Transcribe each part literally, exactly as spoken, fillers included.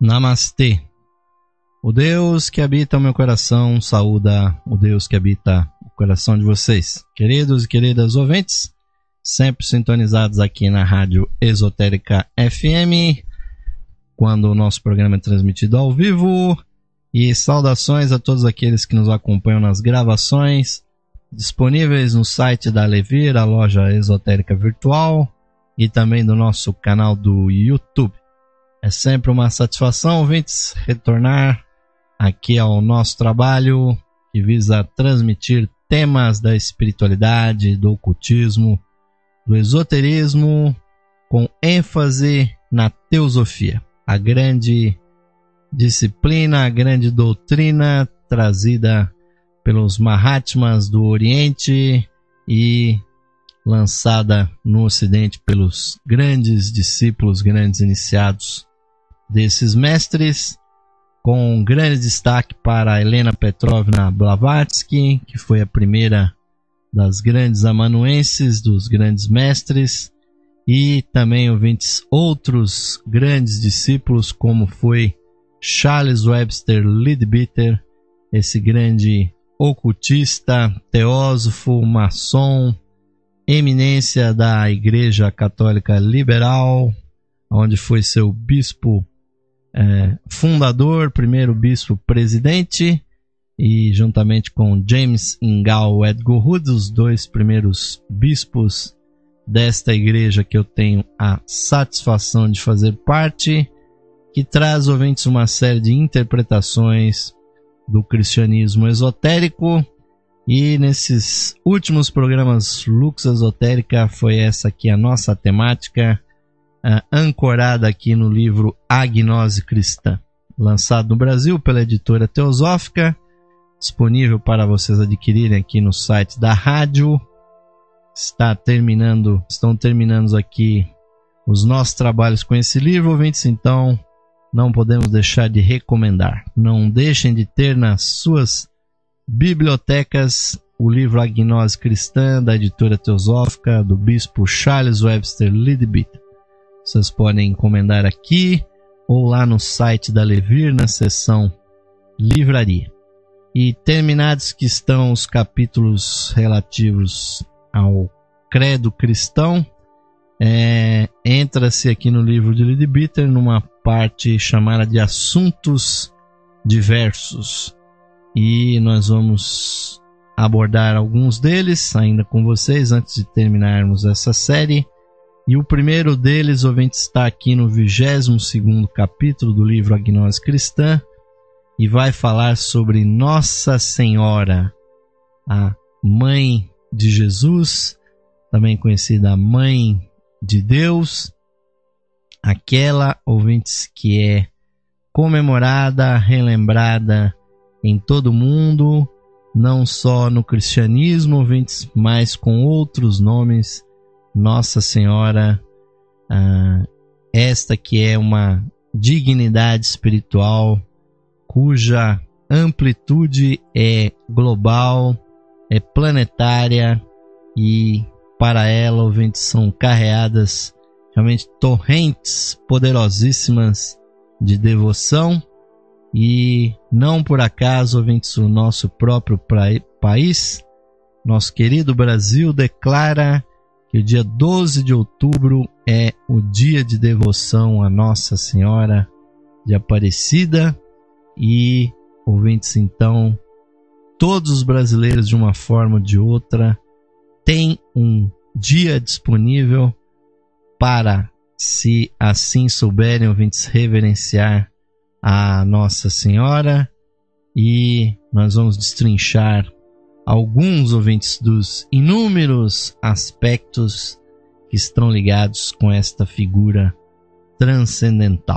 Namastê. O Deus que habita o meu coração saúda o Deus que habita o coração de vocês. Queridos e queridas ouvintes, sempre sintonizados aqui na Rádio Esotérica F M, quando o nosso programa é transmitido ao vivo. E saudações a todos aqueles que nos acompanham nas gravações, disponíveis no site da Levir, a loja esotérica virtual, e também do nosso canal do YouTube. É sempre uma satisfação, ouvintes, retornar aqui ao nosso trabalho que visa transmitir temas da espiritualidade, do ocultismo, do esoterismo, com ênfase na teosofia, a grande disciplina, a grande doutrina trazida pelos Mahatmas do Oriente e lançada no Ocidente pelos grandes discípulos, grandes iniciados desses mestres, com grande destaque para Helena Petrovna Blavatsky, que foi a primeira das grandes amanuenses, dos grandes mestres, e também ouvintes outros grandes discípulos, como foi Charles Webster Leadbeater, esse grande ocultista, teósofo, maçom, eminência da Igreja Católica Liberal, onde foi seu bispo é, fundador, primeiro bispo presidente, e juntamente com James Ingal Edgeworth, os dois primeiros bispos desta igreja que eu tenho a satisfação de fazer parte, que traz, ouvintes, uma série de interpretações do cristianismo esotérico. E nesses últimos programas Lux Esotérica foi essa aqui a nossa temática, uh, ancorada aqui no livro A Gnose Cristã, lançado no Brasil pela editora Teosófica, disponível para vocês adquirirem aqui no site da rádio. Está terminando, estão terminando aqui os nossos trabalhos com esse livro, ouvintes, então não podemos deixar de recomendar. Não deixem de ter nas suas bibliotecas o livro A Gnose Cristã, da editora Teosófica, do bispo Charles Webster Leadbeater. Vocês podem encomendar aqui ou lá no site da Levir, na seção Livraria. E terminados que estão os capítulos relativos ao credo cristão, é, entra-se aqui no livro de Leadbeater numa parte chamada de assuntos diversos, e nós vamos abordar alguns deles ainda com vocês antes de terminarmos essa série. E o primeiro deles, ouvinte, está aqui no vigésimo segundo capítulo do livro A Gnose Cristã, e vai falar sobre Nossa Senhora, a Mãe de Jesus, também conhecida Mãe de Deus, aquela, ouvintes, que é comemorada, relembrada em todo o mundo, não só no cristianismo, ouvintes, mas com outros nomes. Nossa Senhora, ah, esta que é uma dignidade espiritual cuja amplitude é global, é planetária, e para ela, ouvintes, são carreadas realmente torrentes poderosíssimas de devoção. E não por acaso, ouvintes, o nosso próprio pra- país, nosso querido Brasil, declara que o dia doze de outubro é o dia de devoção a Nossa Senhora de Aparecida. E, ouvintes, então, todos os brasileiros, de uma forma ou de outra, têm um dia disponível para, se assim souberem, ouvintes, reverenciar a Nossa Senhora. E nós vamos destrinchar alguns, ouvintes, dos inúmeros aspectos que estão ligados com esta figura transcendental.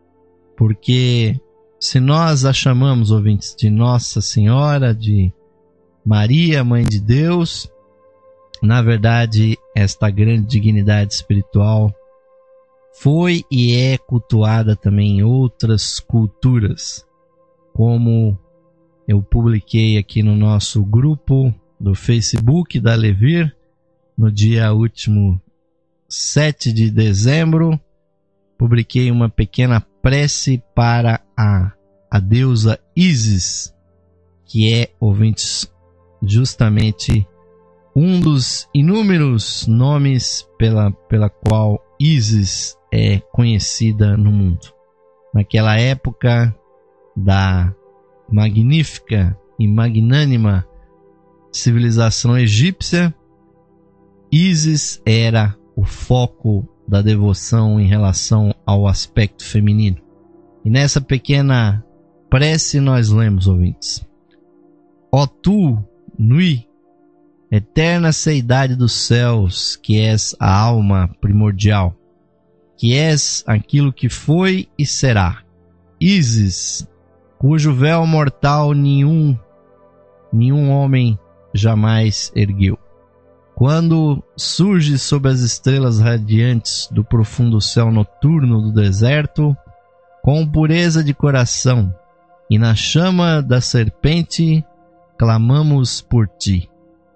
Porque se nós a chamamos, ouvintes, de Nossa Senhora, de Maria, Mãe de Deus, na verdade, esta grande dignidade espiritual foi e é cultuada também em outras culturas, como eu publiquei aqui no nosso grupo do Facebook da Levir, no dia último sete de dezembro, publiquei uma pequena prece para a, a deusa Ísis, que é, ouvintes, justamente um dos inúmeros nomes pela, pela qual Ísis é conhecida no mundo. Naquela época da magnífica e magnânima civilização egípcia, Ísis era o foco da devoção em relação ao aspecto feminino. E nessa pequena prece nós lemos, ouvintes: Ó tu, Nui, eterna seidade dos céus, que és a alma primordial, que és aquilo que foi e será, Ísis, cujo véu mortal nenhum, nenhum homem jamais ergueu. Quando surge sob as estrelas radiantes do profundo céu noturno do deserto, com pureza de coração, e na chama da serpente, clamamos por ti.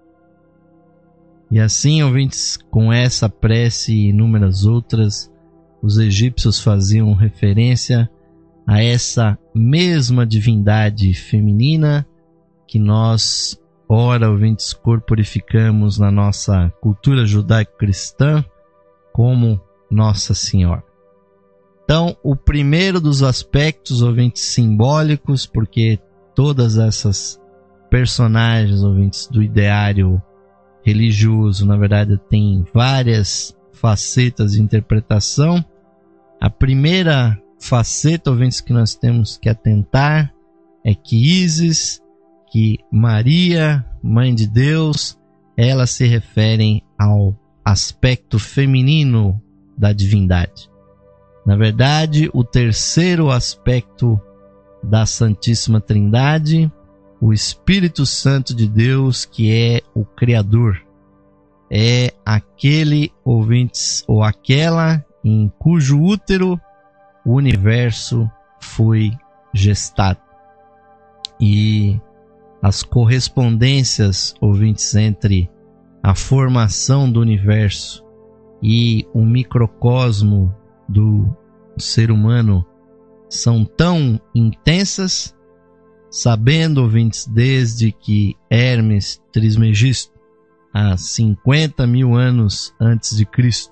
E assim, ouvintes, com essa prece e inúmeras outras, os egípcios faziam referência a essa mesma divindade feminina que nós, ora, ouvintes, corporificamos na nossa cultura judaico-cristã como Nossa Senhora. Então, o primeiro dos aspectos, ouvintes, simbólicos, porque todas essas personagens, ouvintes, do ideário religioso, na verdade, tem várias facetas de interpretação. A primeira faceta, ouvintes, que nós temos que atentar é que Ísis, que Maria, Mãe de Deus, elas se referem ao aspecto feminino da divindade. Na verdade, o terceiro aspecto da Santíssima Trindade, o Espírito Santo de Deus, que é o Criador, é aquele, ouvintes, ou aquela em cujo útero o universo foi gestado. E as correspondências, ouvintes, entre a formação do universo e o microcosmo do ser humano são tão intensas, sabendo, ouvintes, desde que Hermes Trismegisto, há cinquenta mil anos antes de Cristo,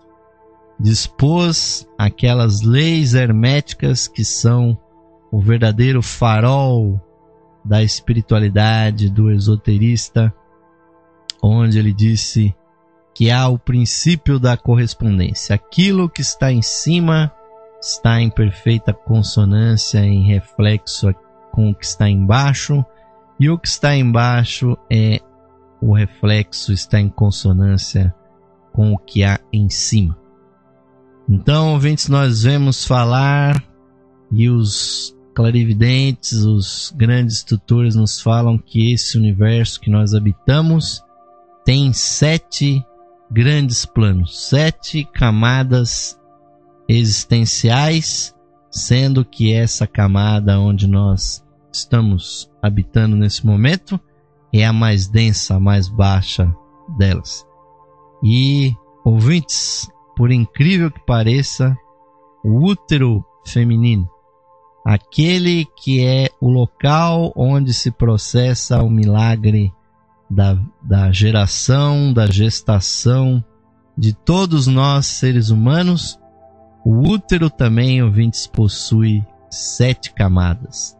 dispôs aquelas leis herméticas que são o verdadeiro farol da espiritualidade do esoterista, onde ele disse que há o princípio da correspondência. Aquilo que está em cima está em perfeita consonância, em reflexo com o que está embaixo, e o que está embaixo é o reflexo, está em consonância com o que há em cima. Então, ouvintes, nós vemos falar, e os clarividentes, os grandes tutores nos falam que esse universo que nós habitamos tem sete grandes planos, sete camadas existenciais, sendo que essa camada onde nós estamos habitando nesse momento é a mais densa, a mais baixa delas. E, ouvintes, por incrível que pareça, o útero feminino, aquele que é o local onde se processa o milagre da, da geração, da gestação de todos nós seres humanos, o útero também, ouvintes, possui sete camadas.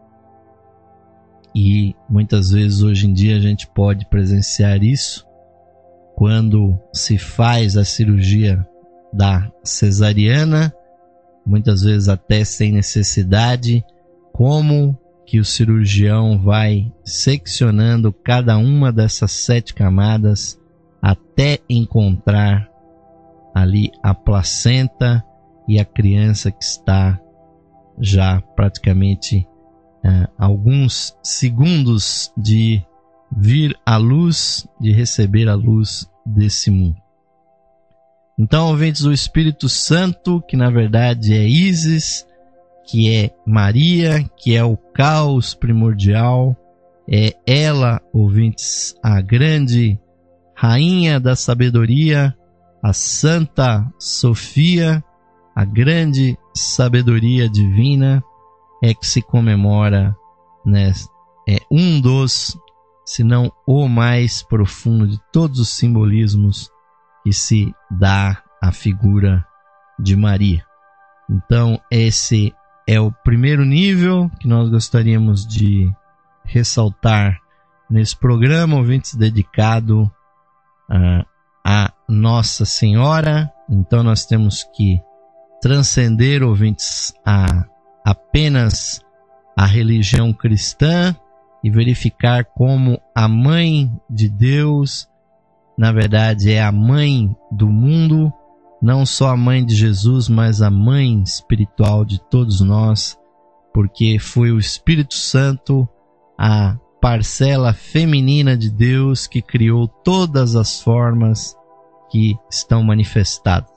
E muitas vezes hoje em dia a gente pode presenciar isso quando se faz a cirurgia da cesariana, muitas vezes até sem necessidade, como que o cirurgião vai seccionando cada uma dessas sete camadas até encontrar ali a placenta e a criança que está já praticamente uh, alguns segundos de vir à luz, de receber a luz desse mundo. Então, ouvintes, o Espírito Santo, que na verdade é Ísis, que é Maria, que é o caos primordial, é ela, ouvintes, a grande rainha da sabedoria, a Santa Sofia, a grande sabedoria divina é que se comemora, né, é um dos, se não o mais profundo de todos os simbolismos que se dá à figura de Maria. Então, esse é o primeiro nível que nós gostaríamos de ressaltar nesse programa, ouvintes, dedicado uh, a Nossa Senhora. Então nós temos que transcender, ouvintes, a apenas a religião cristã e verificar como a Mãe de Deus, na verdade, é a Mãe do mundo, não só a Mãe de Jesus, mas a Mãe espiritual de todos nós, porque foi o Espírito Santo, a parcela feminina de Deus, que criou todas as formas que estão manifestadas.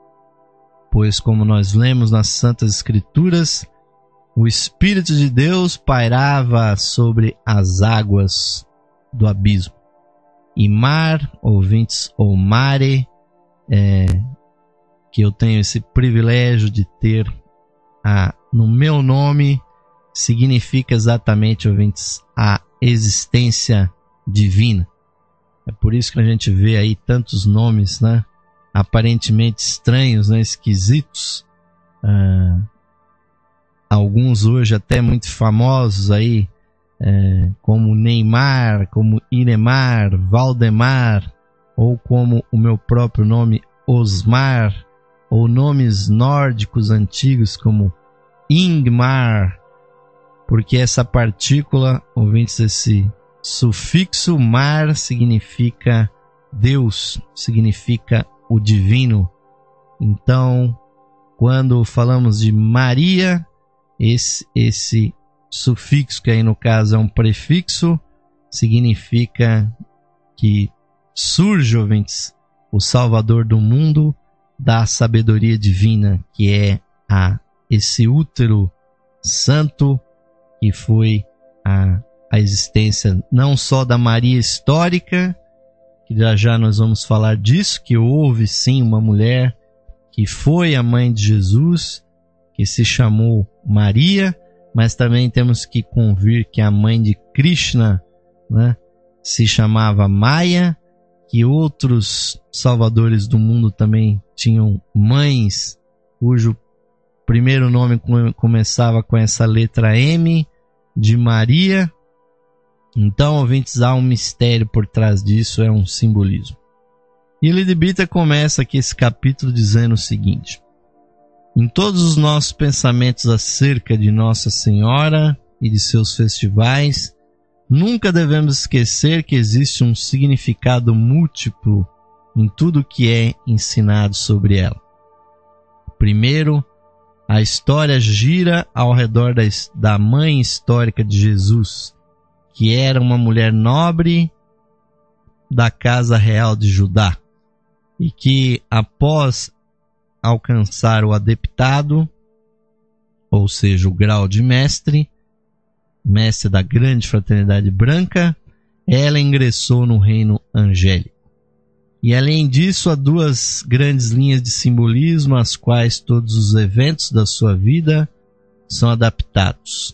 Pois, como nós lemos nas Santas Escrituras, o Espírito de Deus pairava sobre as águas do abismo. E mar, ouvintes, ou mare, é, que eu tenho esse privilégio de ter a, no meu nome, significa exatamente, ouvintes, a existência divina. É por isso que a gente vê aí tantos nomes, né, aparentemente estranhos, né, esquisitos, ah, alguns hoje até muito famosos aí, é, como Neymar, como Iremar, Valdemar, ou como o meu próprio nome, Osmar, ou nomes nórdicos antigos como Ingmar, porque essa partícula, ouvintes, esse sufixo mar significa Deus, significa o divino. Então, quando falamos de Maria, esse, esse sufixo, que aí no caso é um prefixo, significa que surge, ouvintes, o Salvador do mundo da sabedoria divina, que é a, esse útero santo, que foi a, a existência não só da Maria histórica, que já já nós vamos falar disso, que houve sim uma mulher que foi a mãe de Jesus, que se chamou Maria, mas também temos que convir que a mãe de Krishna, né, se chamava Maya, que outros salvadores do mundo também tinham mães, cujo primeiro nome começava com essa letra M, de Maria. Então, ouvintes, há um mistério por trás disso, é um simbolismo. E Lady Bita começa aqui esse capítulo dizendo o seguinte: em todos os nossos pensamentos acerca de Nossa Senhora e de seus festivais, nunca devemos esquecer que existe um significado múltiplo em tudo que é ensinado sobre ela. Primeiro, a história gira ao redor da, da mãe histórica de Jesus, que era uma mulher nobre da casa real de Judá, e que após alcançar o adeptado, ou seja, o grau de mestre, mestre da grande fraternidade branca, ela ingressou no reino angélico. E além disso, há duas grandes linhas de simbolismo às quais todos os eventos da sua vida são adaptados.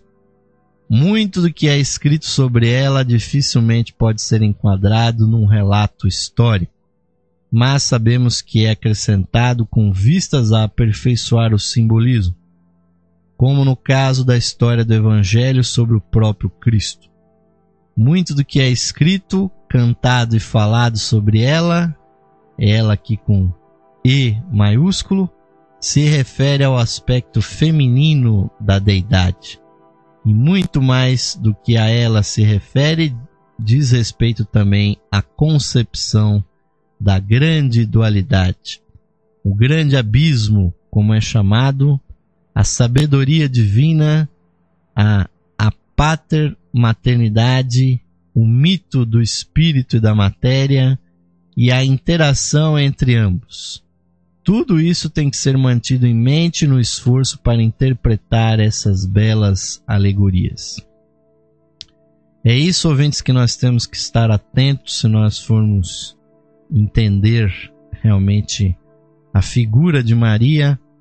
Muito do que é escrito sobre ela dificilmente pode ser enquadrado num relato histórico, mas sabemos que é acrescentado com vistas a aperfeiçoar o simbolismo, como no caso da história do Evangelho sobre o próprio Cristo. Muito do que é escrito, cantado e falado sobre ela, ela aqui com E maiúsculo, se refere ao aspecto feminino da deidade. E muito mais do que a ela se refere, diz respeito também à concepção da grande dualidade, o grande abismo, como é chamado, a sabedoria divina, a, a pater maternidade, o mito do espírito e da matéria e a interação entre ambos. Tudo isso tem que ser mantido em mente no esforço para interpretar essas belas alegorias. É isso, ouvintes, que nós temos que estar atentos se nós formos entender realmente a figura de Maria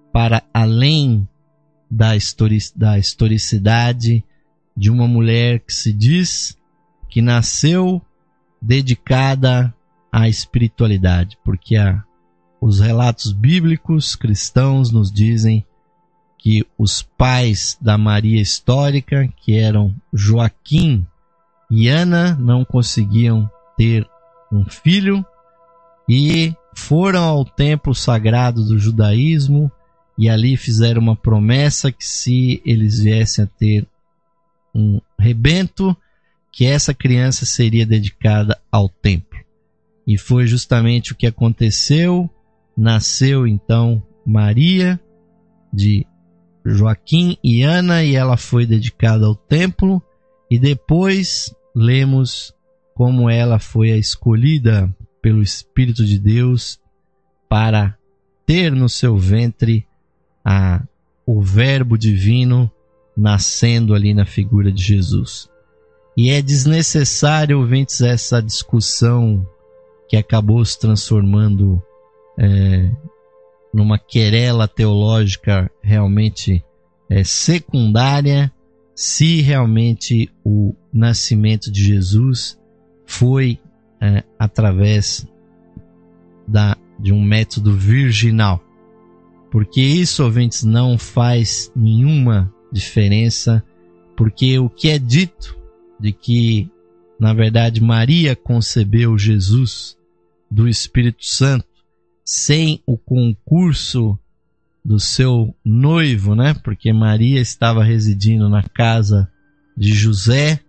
para além da, histori- da historicidade de uma mulher que se diz que nasceu dedicada à espiritualidade, porque a, os relatos bíblicos cristãos nos dizem que os pais da Maria histórica, que eram Joaquim e Ana, não conseguiam ter um filho e foram ao templo sagrado do judaísmo e ali fizeram uma promessa que se eles viessem a ter um rebento, que essa criança seria dedicada ao templo. E foi justamente o que aconteceu. Nasceu então Maria de Joaquim e Ana e ela foi dedicada ao templo, e depois lemos como ela foi a escolhida pelo Espírito de Deus para ter no seu ventre a, o Verbo divino nascendo ali na figura de Jesus. E é desnecessário, ouvintes, essa discussão que acabou se transformando é, numa querela teológica realmente é, secundária, se realmente o nascimento de Jesus foi é, através da, de um método virginal. Porque isso, ouvintes, não faz nenhuma diferença, porque o que é dito de que, na verdade, Maria concebeu Jesus do Espírito Santo sem o concurso do seu noivo, né? Porque Maria estava residindo na casa de José,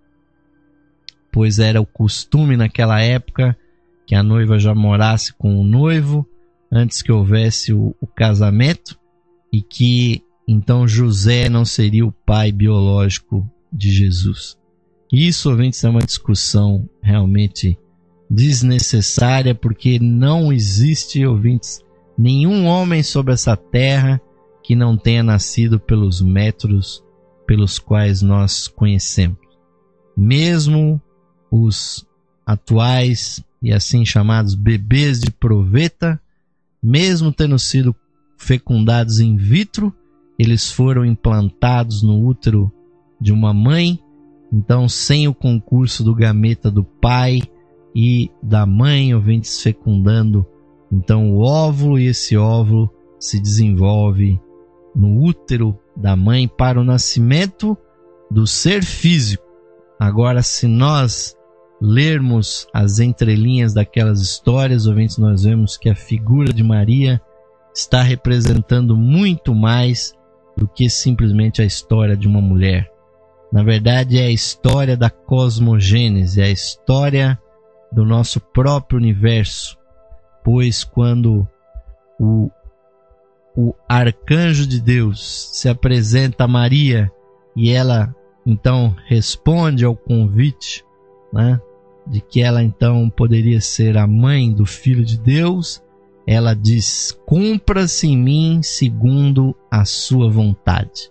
pois era o costume naquela época que a noiva já morasse com o noivo antes que houvesse o, o casamento, e que então José não seria o pai biológico de Jesus. Isso, ouvintes, é uma discussão realmente desnecessária, porque não existe, ouvintes, nenhum homem sobre essa terra que não tenha nascido pelos métodos pelos quais nós conhecemos. Mesmo os atuais e assim chamados bebês de proveta, mesmo tendo sido fecundados in vitro, eles foram implantados no útero de uma mãe, então sem o concurso do gameta do pai e da mãe, ouvintes, fecundando então o óvulo, e esse óvulo se desenvolve no útero da mãe para o nascimento do ser físico. Agora, se nós lermos as entrelinhas daquelas histórias, ouvintes, nós vemos que a figura de Maria está representando muito mais do que simplesmente a história de uma mulher. Na verdade, é a história da cosmogênese, é a história do nosso próprio universo, pois quando o, o arcanjo de Deus se apresenta a Maria e ela então responde ao convite, né, de que ela então poderia ser a mãe do Filho de Deus, ela diz: cumpra-se em mim segundo a sua vontade.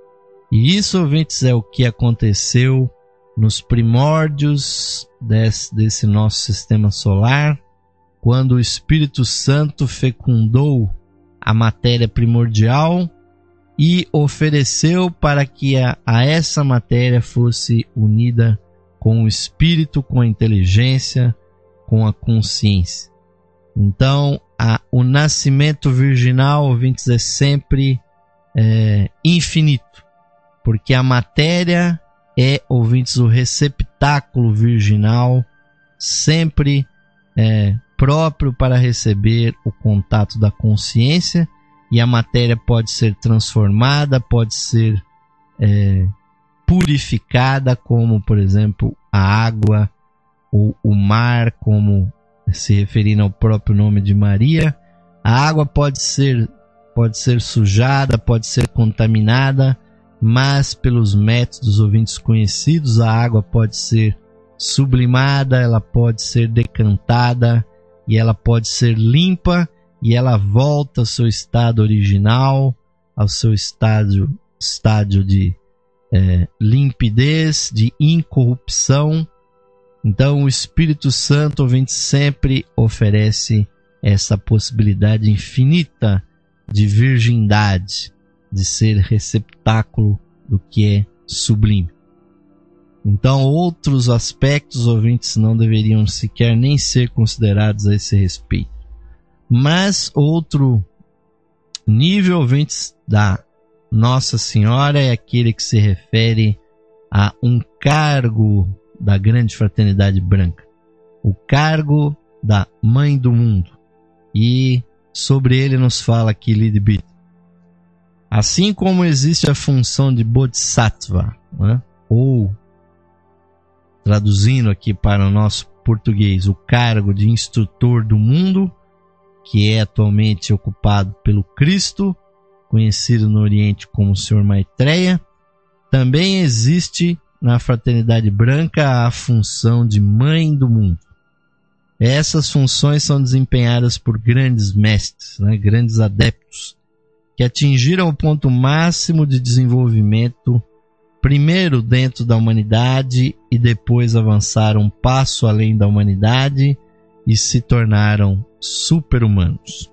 E isso, ouvintes, é o que aconteceu nos primórdios desse, desse nosso sistema solar, quando o Espírito Santo fecundou a matéria primordial e ofereceu para que a, a essa matéria fosse unida com o Espírito, com a inteligência, com a consciência. Então, a, o nascimento virginal, ouvintes, é sempre é, infinito, porque a matéria é, ouvintes, o receptáculo virginal, sempre é, próprio para receber o contato da consciência, e a matéria pode ser transformada, pode ser é, purificada, como, por exemplo, a água ou o mar, como se referindo ao próprio nome de Maria. A água pode ser, pode ser sujada, pode ser contaminada, mas pelos métodos, ouvintes, conhecidos, a água pode ser sublimada, ela pode ser decantada e ela pode ser limpa, e ela volta ao seu estado original, ao seu estádio, estádio de é, limpidez, de incorrupção. Então o Espírito Santo, ouvinte, sempre oferece essa possibilidade infinita de virgindade, de ser receptáculo do que é sublime. Então, outros aspectos, ouvintes, não deveriam sequer nem ser considerados a esse respeito. Mas outro nível, ouvintes, da Nossa Senhora é aquele que se refere a um cargo da grande fraternidade branca, o cargo da Mãe do Mundo. E sobre ele nos fala aqui Lidbit. Assim como existe a função de Bodhisattva, né? Ou, traduzindo aqui para o nosso português, o cargo de instrutor do mundo, que é atualmente ocupado pelo Cristo, conhecido no Oriente como o Senhor Maitreya, também existe na Fraternidade Branca a função de Mãe do Mundo. Essas funções são desempenhadas por grandes mestres, né, grandes adeptos, que atingiram o ponto máximo de desenvolvimento, primeiro dentro da humanidade e depois avançaram um passo além da humanidade e se tornaram super-humanos.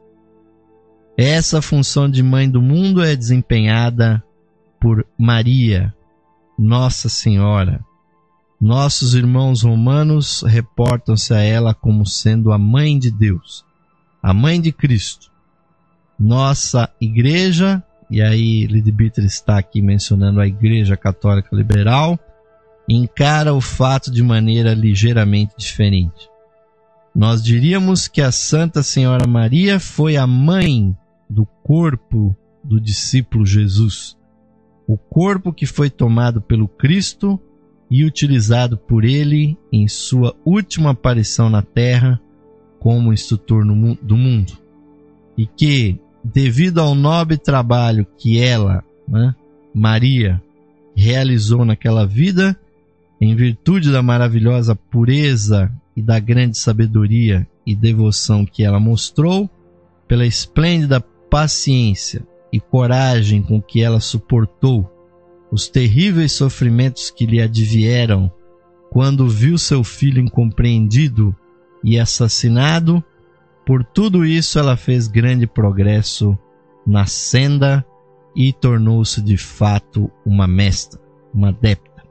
Essa função de Mãe do Mundo é desempenhada por Maria, Nossa Senhora. Nossos irmãos romanos reportam-se a ela como sendo a Mãe de Deus, a Mãe de Cristo. Nossa Igreja, e aí Lidbiter está aqui mencionando a Igreja Católica Liberal, encara o fato de maneira ligeiramente diferente. Nós diríamos que a Santa Senhora Maria foi a mãe do corpo do discípulo Jesus, o corpo que foi tomado pelo Cristo e utilizado por ele em sua última aparição na Terra como instrutor no, do mundo, e que, devido ao nobre trabalho que ela, né, Maria, realizou naquela vida, em virtude da maravilhosa pureza e da grande sabedoria e devoção que ela mostrou, pela esplêndida paciência e coragem com que ela suportou os terríveis sofrimentos que lhe advieram quando viu seu filho incompreendido e assassinado, por tudo isso ela fez grande progresso na senda e tornou-se de fato uma mestra, uma adepta.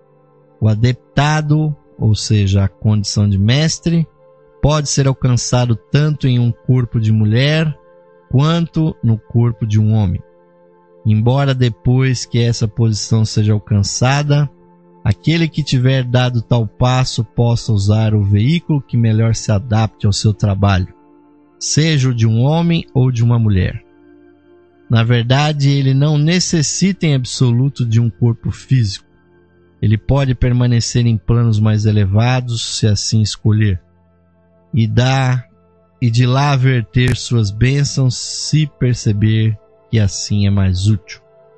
O adeptado, ou seja, a condição de mestre, pode ser alcançado tanto em um corpo de mulher quanto no corpo de um homem. Embora depois que essa posição seja alcançada, aquele que tiver dado tal passo possa usar o veículo que melhor se adapte ao seu trabalho, seja o de um homem ou de uma mulher. Na verdade, ele não necessita em absoluto de um corpo físico. Ele pode permanecer em planos mais elevados, se assim escolher, e dar e de lá verter suas bênçãos, se perceber que assim é mais útil.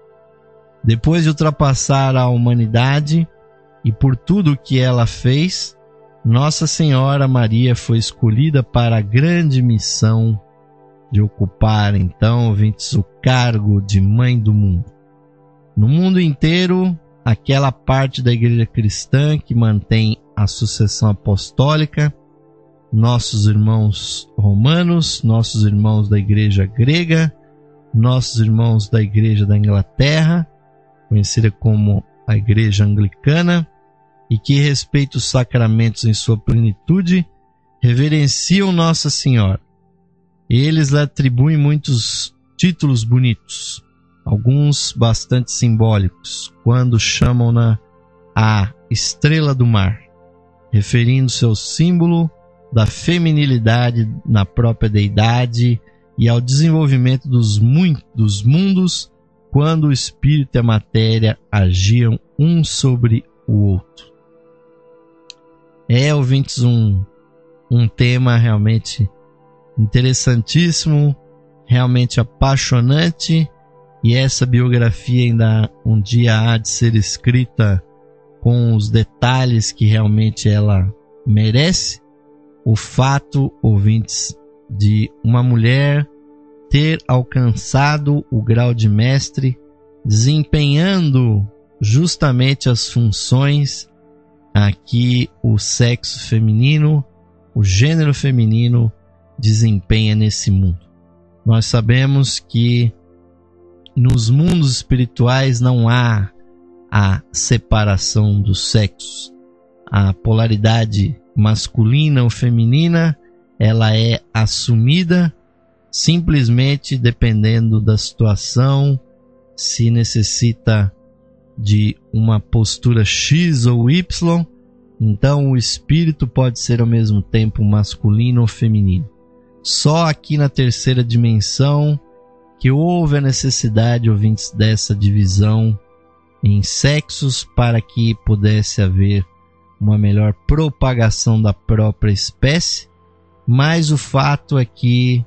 Depois de ultrapassar a humanidade e por tudo o que ela fez, Nossa Senhora Maria foi escolhida para a grande missão de ocupar, então, ouvintes, o cargo de Mãe do Mundo. No mundo inteiro, aquela parte da Igreja Cristã que mantém a sucessão apostólica, nossos irmãos romanos, nossos irmãos da Igreja Grega, nossos irmãos da Igreja da Inglaterra, conhecida como a Igreja Anglicana, e que respeita os sacramentos em sua plenitude, reverenciam Nossa Senhora. Eles lhe atribuem muitos títulos bonitos, alguns bastante simbólicos, quando chamam-na a Estrela do Mar, referindo-se ao símbolo da feminilidade na própria deidade e ao desenvolvimento dos, dos mundos quando o espírito e a matéria agiam um sobre o outro. É, ouvintes, um, um tema realmente interessantíssimo, realmente apaixonante, e essa biografia ainda um dia há de ser escrita com os detalhes que realmente ela merece. O fato, ouvintes, de uma mulher ter alcançado o grau de mestre, desempenhando justamente as funções a que o sexo feminino, o gênero feminino, desempenha nesse mundo. Nós sabemos que nos mundos espirituais não há a separação dos sexos. A polaridade masculina ou feminina, ela é assumida simplesmente dependendo da situação, se necessita de uma postura X ou Y. Então o espírito pode ser ao mesmo tempo masculino ou feminino. Só aqui na terceira dimensão que houve a necessidade, ouvintes, dessa divisão em sexos para que pudesse haver uma melhor propagação da própria espécie. Mas o fato é que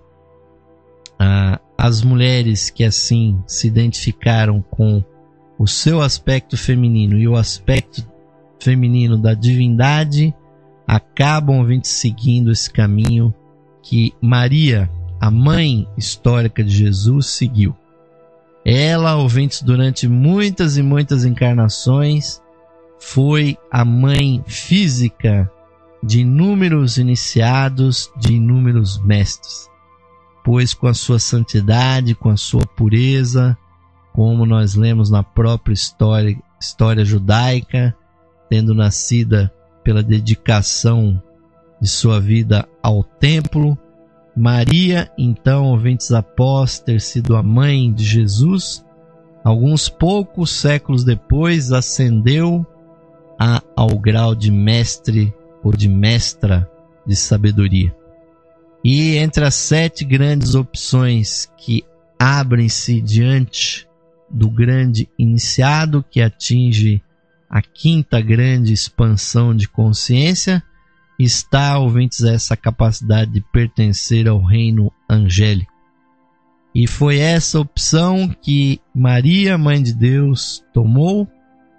ah, as mulheres que assim se identificaram com o seu aspecto feminino e o aspecto feminino da divindade acabam, ouvintes, seguindo esse caminho que Maria, a mãe histórica de Jesus, seguiu. Ela, ouvintes, durante muitas e muitas encarnações, foi a mãe física de inúmeros iniciados, de inúmeros mestres, pois com a sua santidade, com a sua pureza, como nós lemos na própria história, história judaica, tendo nascida pela dedicação de sua vida ao templo, Maria, então, ouvintes, após ter sido a mãe de Jesus, alguns poucos séculos depois ascendeu a, ao grau de mestre ou de mestra de sabedoria. E entre as sete grandes opções que abrem-se diante do grande iniciado, que atinge a quinta grande expansão de consciência, está, ouvintes, essa capacidade de pertencer ao reino angélico. E foi essa opção que Maria, Mãe de Deus, tomou,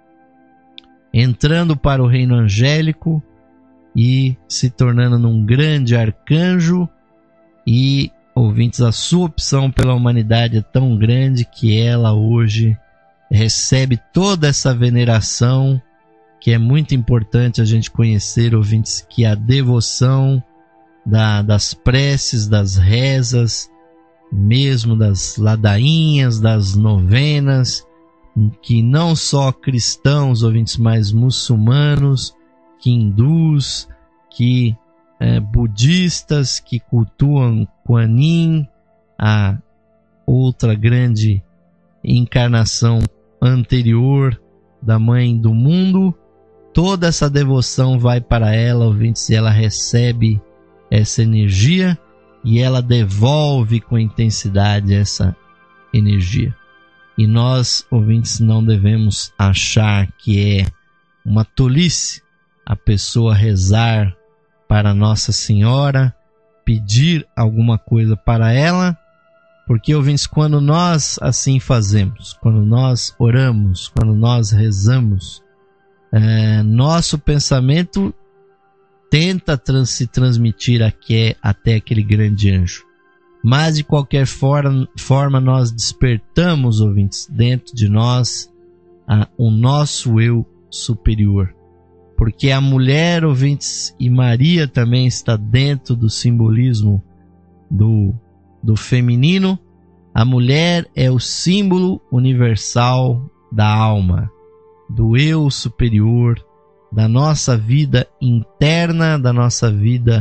entrando para o reino angélico e se tornando num grande arcanjo. E, ouvintes, a sua opção pela humanidade é tão grande que ela hoje recebe toda essa veneração, que é muito importante a gente conhecer, ouvintes, que a devoção da, das preces, das rezas, mesmo das ladainhas, das novenas, que não só cristãos, ouvintes, mas muçulmanos, que hindus, que é, budistas, que cultuam Kuan Yin, a outra grande encarnação anterior da Mãe do Mundo, toda essa devoção vai para ela, ouvintes, e ela recebe essa energia e ela devolve com intensidade essa energia. E nós, ouvintes, não devemos achar que é uma tolice a pessoa rezar para Nossa Senhora, pedir alguma coisa para ela, porque, ouvintes, quando nós assim fazemos, quando nós oramos, quando nós rezamos, é, nosso pensamento tenta trans, se transmitir aqui, até aquele grande anjo. Mas, de qualquer forma, forma nós despertamos, ouvintes, dentro de nós a, o nosso eu superior. Porque a mulher, ouvintes, e Maria também está dentro do simbolismo do, do feminino. A mulher é o símbolo universal da alma, do eu superior, da nossa vida interna, da nossa vida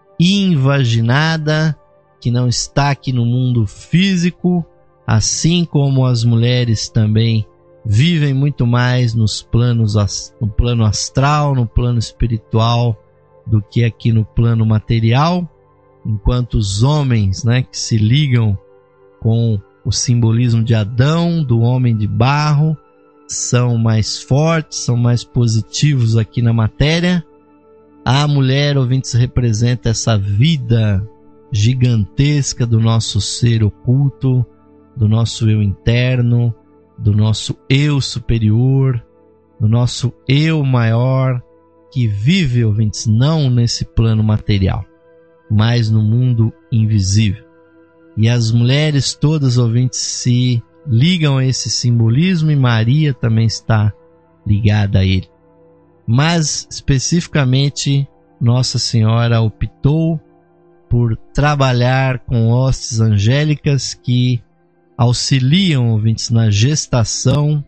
invaginada, que não está aqui no mundo físico, assim como as mulheres também vivem muito mais nos planos, no plano astral, no plano espiritual, do que aqui no plano material, enquanto os homens, né, que se ligam com o simbolismo de Adão, do homem de barro, são mais fortes, são mais positivos aqui na matéria. A mulher, ouvintes, representa essa vida gigantesca do nosso ser oculto, do nosso eu interno, do nosso eu superior, do nosso eu maior, que vive, ouvintes, não nesse plano material, mas no mundo invisível. E as mulheres todas, ouvintes, se ligam a esse simbolismo, e Maria também está ligada a ele. Mas, especificamente, Nossa Senhora optou por trabalhar com hostes angélicas que auxiliam, ouvintes, na gestação,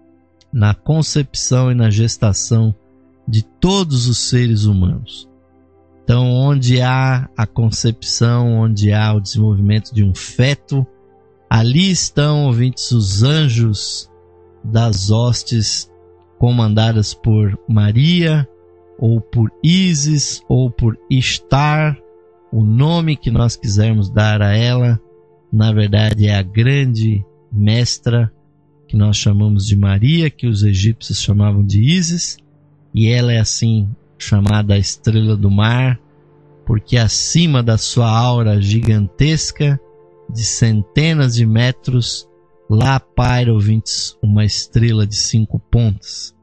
na concepção e na gestação de todos os seres humanos. Então, onde há a concepção, onde há o desenvolvimento de um feto, ali estão, ouvintes, os anjos das hostes comandadas por Maria, ou por Ísis, ou por Ishtar, o nome que nós quisermos dar a ela, na verdade é a grande mestra, que nós chamamos de Maria, que os egípcios chamavam de Ísis, e ela é assim chamada a estrela do mar, porque acima da sua aura gigantesca, de centenas de metros, lá paira, ouvintes, uma estrela de cinco pontas,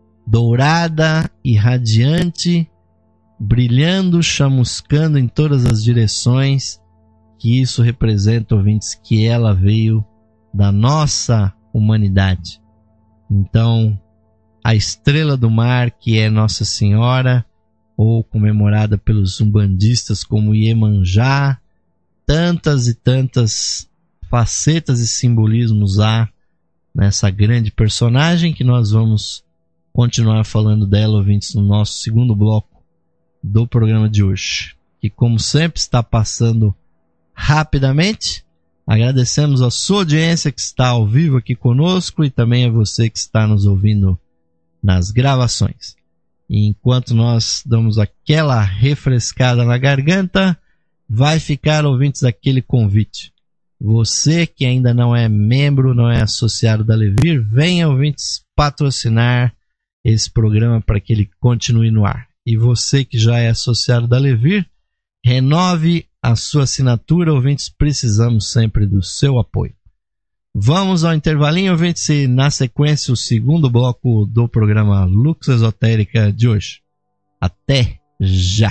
dourada e radiante, brilhando, chamuscando em todas as direções, que isso representa, ouvintes, que ela veio da nossa humanidade. Então, a estrela do mar, que é Nossa Senhora, ou comemorada pelos umbandistas como Iemanjá, tantas e tantas facetas e simbolismos há nessa grande personagem, que nós vamos continuar falando dela, ouvintes, no nosso segundo bloco do programa de hoje, que como sempre está passando rapidamente. Agradecemos a sua audiência que está ao vivo aqui conosco e também a você que está nos ouvindo nas gravações. E enquanto nós damos aquela refrescada na garganta, vai ficar, ouvintes, aquele convite. Você que ainda não é membro, não é associado da Levir, venha, ouvintes, patrocinar esse programa para que ele continue no ar. E você que já é associado da Levir, renove a sua assinatura, ouvintes, precisamos sempre do seu apoio. Vamos ao intervalinho, ouvintes, e na sequência o segundo bloco do programa Lux Esotérica de hoje. Até já!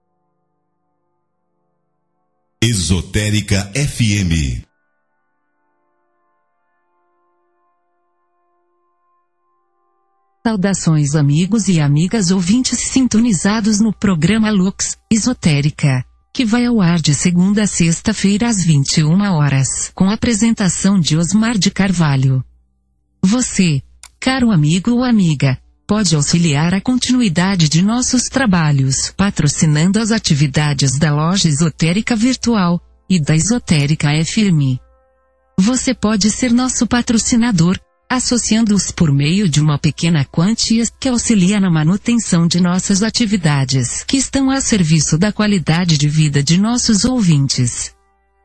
Esotérica F M. Saudações, amigos e amigas ouvintes sintonizados no programa Lux Esotérica, que vai ao ar de segunda a sexta-feira às vinte e uma horas, com a apresentação de Osmar de Carvalho. Você, caro amigo ou amiga, pode auxiliar a continuidade de nossos trabalhos, patrocinando as atividades da Loja Esotérica Virtual e da Esotérica F M. Você pode ser nosso patrocinador, associando-os por meio de uma pequena quantia que auxilia na manutenção de nossas atividades, que estão a serviço da qualidade de vida de nossos ouvintes.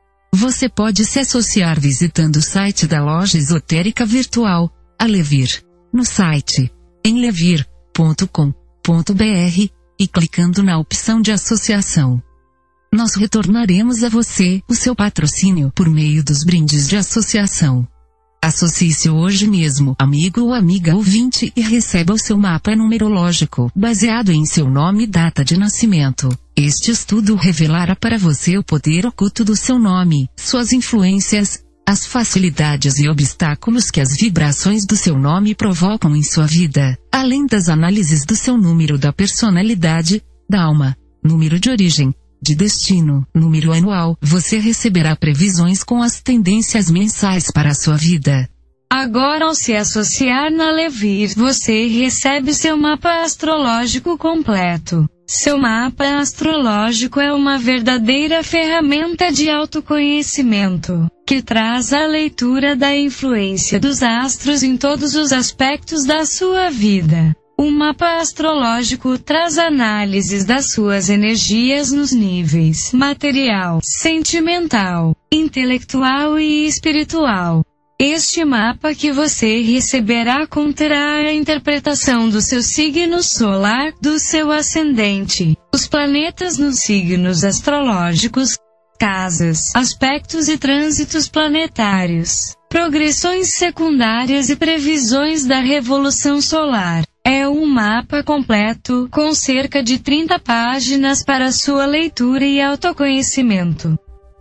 Você pode se associar visitando o site da Loja Esotérica Virtual, a Levir, no site em levir ponto com ponto b r e clicando na opção de associação. Nós retornaremos a você o seu patrocínio por meio dos brindes de associação. Associe-se hoje mesmo, amigo ou amiga ouvinte, e receba o seu mapa numerológico, baseado em seu nome e data de nascimento. Este estudo revelará para você o poder oculto do seu nome, suas influências, as facilidades e obstáculos que as vibrações do seu nome provocam em sua vida, além das análises do seu número da personalidade, da alma, número de origem, de destino, número anual. Você receberá previsões com as tendências mensais para a sua vida. Agora, ao se associar na Levir, você recebe seu mapa astrológico completo. Seu mapa astrológico é uma verdadeira ferramenta de autoconhecimento, que traz a leitura da influência dos astros em todos os aspectos da sua vida. O mapa astrológico traz análises das suas energias nos níveis material, sentimental, intelectual e espiritual. Este mapa que você receberá conterá a interpretação do seu signo solar, do seu ascendente, os planetas nos signos astrológicos, casas, aspectos e trânsitos planetários, progressões secundárias e previsões da revolução solar. É um mapa completo, com cerca de trinta páginas para sua leitura e autoconhecimento.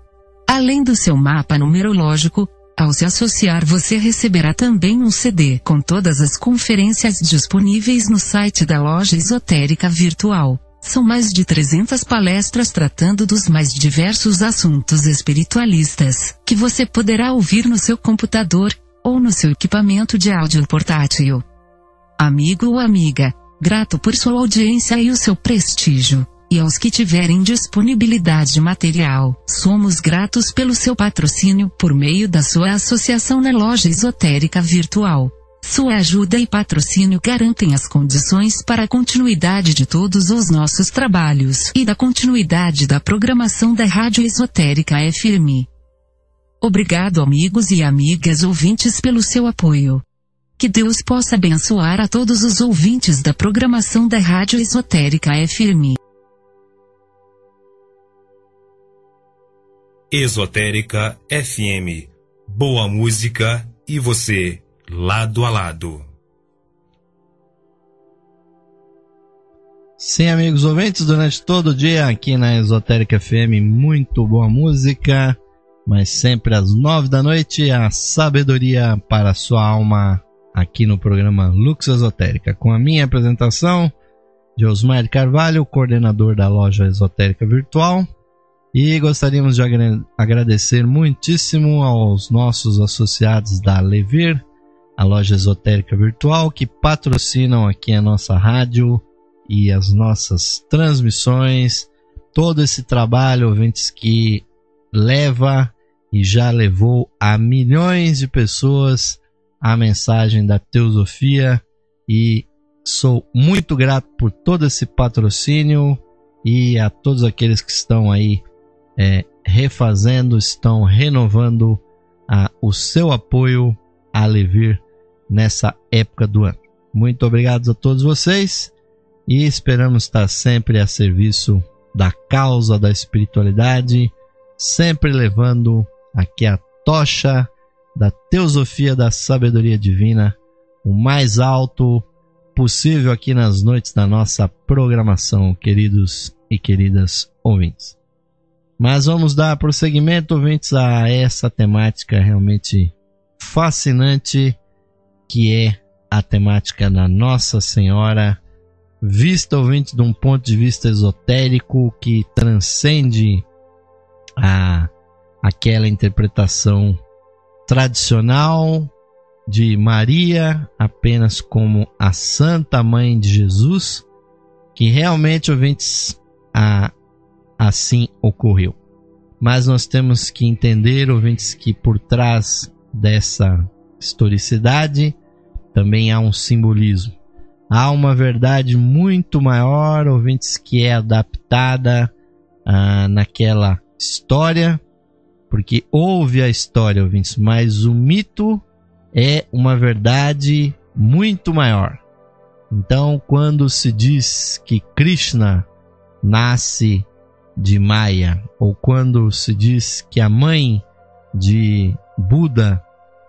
Além do seu mapa numerológico, ao se associar você receberá também um C D com todas as conferências disponíveis no site da Loja Esotérica Virtual. São mais de trezentas palestras tratando dos mais diversos assuntos espiritualistas, que você poderá ouvir no seu computador, ou no seu equipamento de áudio portátil. Amigo ou amiga, grato por sua audiência e o seu prestígio. E aos que tiverem disponibilidade material, somos gratos pelo seu patrocínio por meio da sua associação na loja esotérica virtual. Sua ajuda e patrocínio garantem as condições para a continuidade de todos os nossos trabalhos e da continuidade da programação da Rádio Esotérica F M. Obrigado, amigos e amigas ouvintes, pelo seu apoio. Que Deus possa abençoar a todos os ouvintes da programação da Rádio Esotérica F M. Esotérica F M. Boa música e você lado a lado. Sim, amigos ouvintes, durante todo o dia aqui na Esotérica F M, muito boa música, mas sempre às nove da noite, a sabedoria para a sua alma, aqui no programa Lux Esotérica, com a minha apresentação de Osmar de Carvalho, coordenador da loja Esotérica Virtual. E gostaríamos de agradecer muitíssimo aos nossos associados da Levir, a loja Esotérica Virtual, que patrocinam aqui a nossa rádio e as nossas transmissões, todo esse trabalho, ouvintes, que leva e já levou a milhões de pessoas a mensagem da teosofia, e sou muito grato por todo esse patrocínio e a todos aqueles que estão aí é, refazendo, estão renovando a, o seu apoio a Levir nessa época do ano. Muito obrigado a todos vocês e esperamos estar sempre a serviço da causa da espiritualidade, sempre levando aqui a tocha da teosofia da sabedoria divina o mais alto possível aqui nas noites da nossa programação, queridos e queridas ouvintes. Mas vamos dar prosseguimento, ouvintes, a essa temática realmente fascinante, que é a temática da Nossa Senhora, vista, ouvinte, de um ponto de vista esotérico que transcende a, aquela interpretação tradicional de Maria apenas como a Santa Mãe de Jesus, que realmente, ouvintes, a, assim ocorreu. Mas nós temos que entender, ouvintes, que por trás dessa historicidade também há um simbolismo. Há uma verdade muito maior, ouvintes, que é adaptada ah, naquela história, porque houve a história, ouvintes, mas o mito é uma verdade muito maior. Então, quando se diz que Krishna nasce de Maya, ou quando se diz que a mãe de Buda,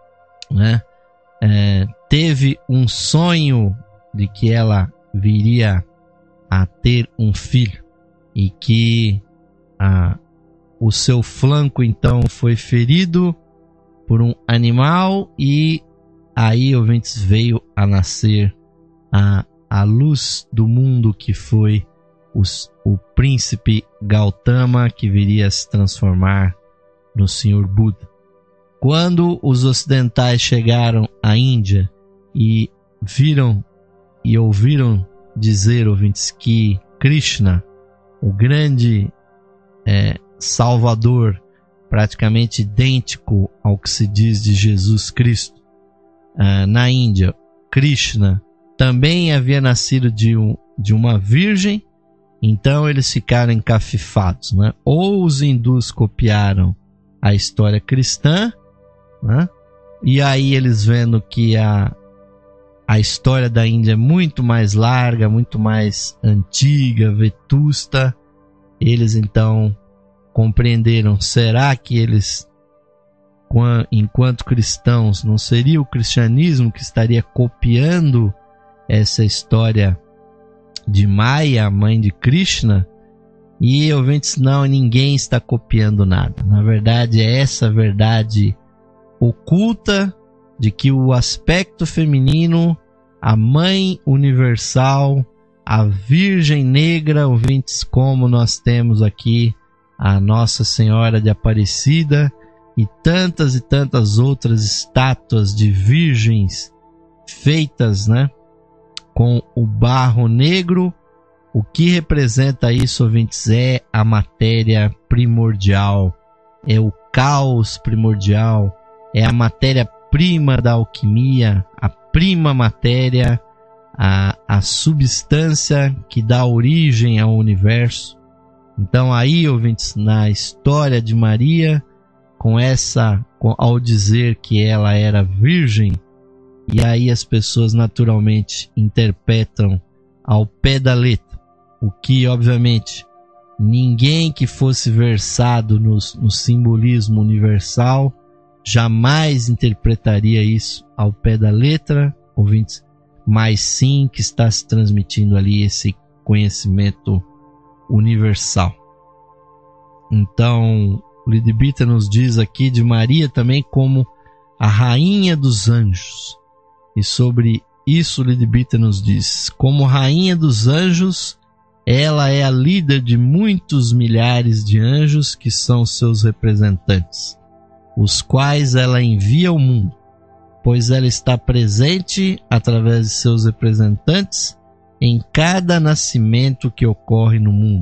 né, é, teve um sonho de que ela viria a ter um filho e que a, o seu flanco então foi ferido por um animal, e aí, ouvintes, veio a nascer a, a luz do mundo, que foi os, o príncipe Gautama, que viria a se transformar no Senhor Buda. Quando os ocidentais chegaram à Índia e viram e ouviram dizer, ouvintes, que Krishna, o grande é, Salvador, praticamente idêntico ao que se diz de Jesus Cristo, uh, na Índia, Krishna também havia nascido de, um, de uma virgem, então eles ficaram encafifados, né? Ou os hindus copiaram a história cristã, né? E aí eles, vendo que a, a história da Índia é muito mais larga, muito mais antiga, vetusta, eles então compreenderam, será que eles, enquanto cristãos, não seria o cristianismo que estaria copiando essa história de Maya, a mãe de Krishna? E, ouvintes, não, ninguém está copiando nada. Na verdade, é essa verdade oculta de que o aspecto feminino, a mãe universal, a Virgem Negra, ouvintes, como nós temos aqui a Nossa Senhora de Aparecida e tantas e tantas outras estátuas de virgens feitas, né, com o barro negro. O que representa isso, ouvintes, é a matéria primordial, é o caos primordial, é a matéria-prima da alquimia, a prima matéria, a, a substância que dá origem ao universo. Então aí, ouvintes, na história de Maria, com essa, com, ao dizer que ela era virgem, e aí as pessoas naturalmente interpretam ao pé da letra, o que obviamente ninguém que fosse versado no, no simbolismo universal jamais interpretaria isso ao pé da letra, ouvintes, mas sim que está se transmitindo ali esse conhecimento universal. Então, o Lidbita nos diz aqui de Maria também como a rainha dos anjos. E sobre isso o Lidbita nos diz: como rainha dos anjos, ela é a líder de muitos milhares de anjos que são seus representantes, os quais ela envia ao mundo, pois ela está presente através de seus representantes em cada nascimento que ocorre no mundo.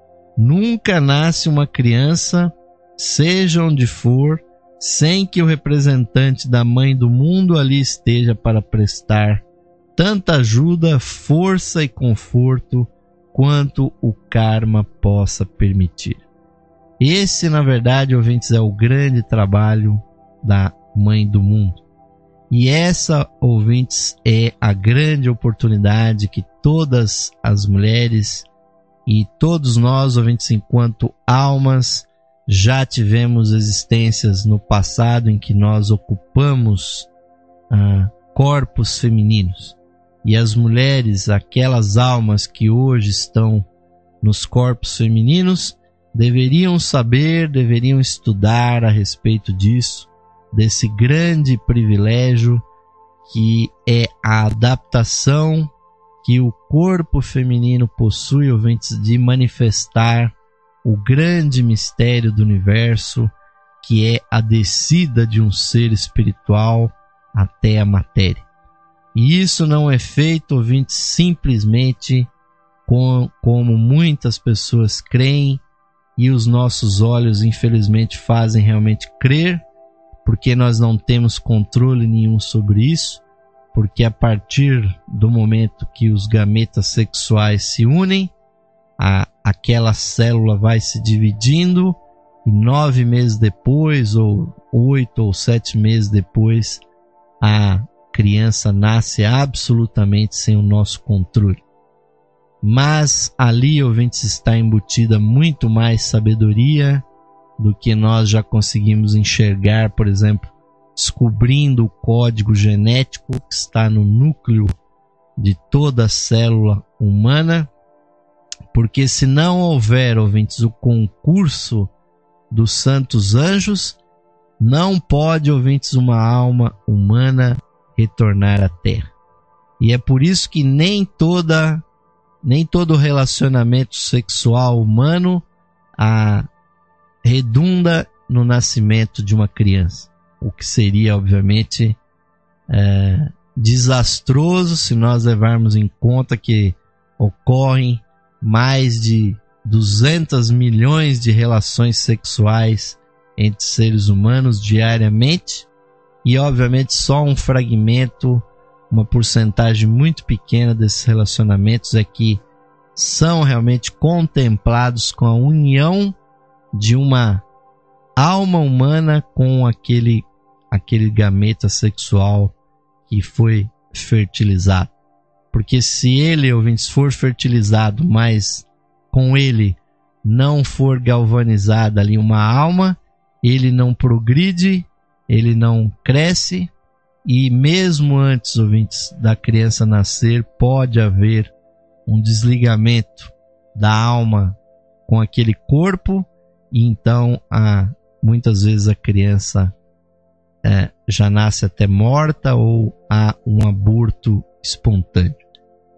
Nunca nasce uma criança, seja onde for, sem que o representante da mãe do mundo ali esteja para prestar tanta ajuda, força e conforto quanto o karma possa permitir. Esse, na verdade, ouvintes, é o grande trabalho da mãe do mundo. E essa, ouvintes, é a grande oportunidade que todas as mulheres e todos nós, ouvintes, enquanto almas, já tivemos existências no passado em que nós ocupamos ah, corpos femininos. E as mulheres, aquelas almas que hoje estão nos corpos femininos, deveriam saber, deveriam estudar a respeito disso, desse grande privilégio que é a adaptação que o corpo feminino possui, ouvintes, de manifestar o grande mistério do universo, que é a descida de um ser espiritual até a matéria. E isso não é feito, ouvintes, simplesmente com, como muitas pessoas creem, e os nossos olhos infelizmente fazem realmente crer, porque nós não temos controle nenhum sobre isso, porque a partir do momento que os gametas sexuais se unem, a, aquela célula vai se dividindo, e nove meses depois, ou oito ou sete meses depois, a criança nasce absolutamente sem o nosso controle. Mas ali, ouvintes, está embutida muito mais sabedoria do que nós já conseguimos enxergar, por exemplo, descobrindo o código genético que está no núcleo de toda a célula humana, porque se não houver, ouvintes, o concurso dos santos anjos, não pode, ouvintes, uma alma humana retornar à Terra. E é por isso que nem toda nem todo relacionamento sexual humano a, redunda no nascimento de uma criança, o que seria, obviamente, é, desastroso se nós levarmos em conta que ocorrem mais de duzentos milhões de relações sexuais entre seres humanos diariamente, e obviamente só um fragmento, uma porcentagem muito pequena desses relacionamentos é que são realmente contemplados com a união de uma alma humana com aquele, aquele gameta sexual que foi fertilizado. Porque se ele, ouvintes, for fertilizado, mas com ele não for galvanizada ali uma alma, ele não progride, ele não cresce, e mesmo antes, ouvintes, da criança nascer, pode haver um desligamento da alma com aquele corpo, e então a, muitas vezes a criança é, já nasce até morta ou há um aborto espontâneo.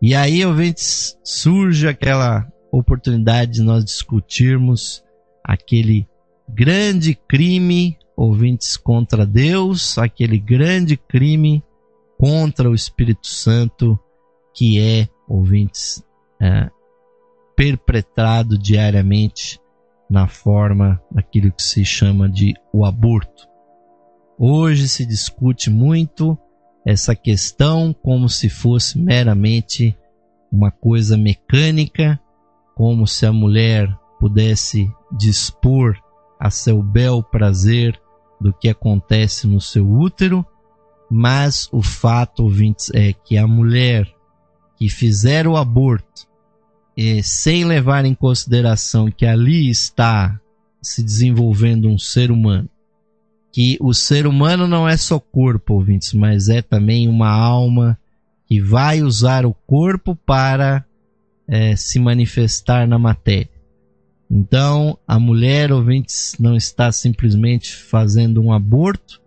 E aí, ouvintes, surge aquela oportunidade de nós discutirmos aquele grande crime, ouvintes, contra Deus, aquele grande crime contra o Espírito Santo, que é, ouvintes, é, perpetrado diariamente na forma daquilo que se chama de o aborto. Hoje se discute muito essa questão como se fosse meramente uma coisa mecânica, como se a mulher pudesse dispor a seu bel prazer do que acontece no seu útero, mas o fato, ouvintes, é que a mulher que fizer o aborto, e sem levar em consideração que ali está se desenvolvendo um ser humano, que o ser humano não é só corpo, ouvintes, mas é também uma alma que vai usar o corpo para é, se manifestar na matéria. Então, a mulher, ouvintes, não está simplesmente fazendo um aborto,